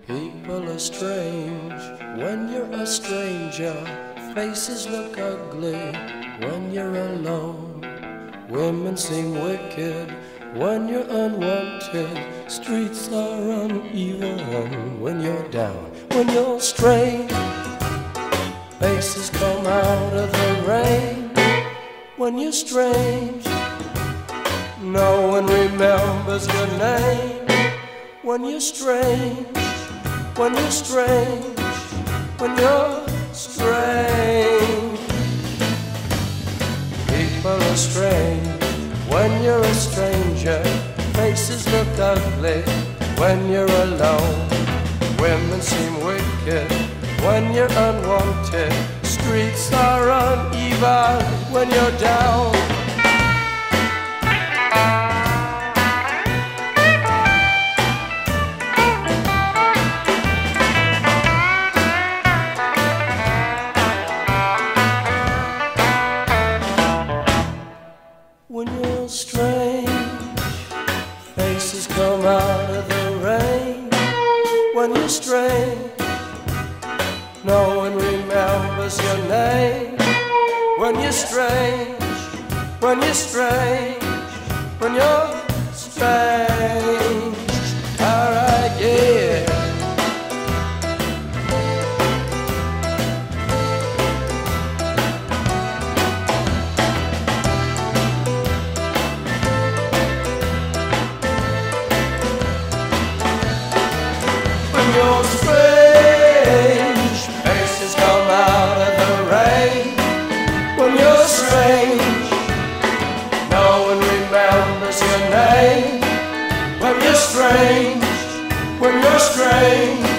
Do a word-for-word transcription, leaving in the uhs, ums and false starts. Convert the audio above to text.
People are strange when you're a stranger. Faces look ugly when you're alone. Women seem wicked when you're unwanted. Streets are uneven when you're down. When you're strange, faces come out of the rain. When you're strange, no one remembers your name. When you're strange, when you're strange, when you're strange. People are strange when you're a stranger. Faces look ugly when you're alone. Women seem wicked when you're unwanted. Streets are uneven when you're down. When you're strange, faces come out of the rain. When you're strange, no one remembers your name. When you're strange, when you're strange, when you're strange. Alright, yeah. When you're strange, faces come out of the rain. When you're strange, no one remembers your name. When you're strange, when you're strange.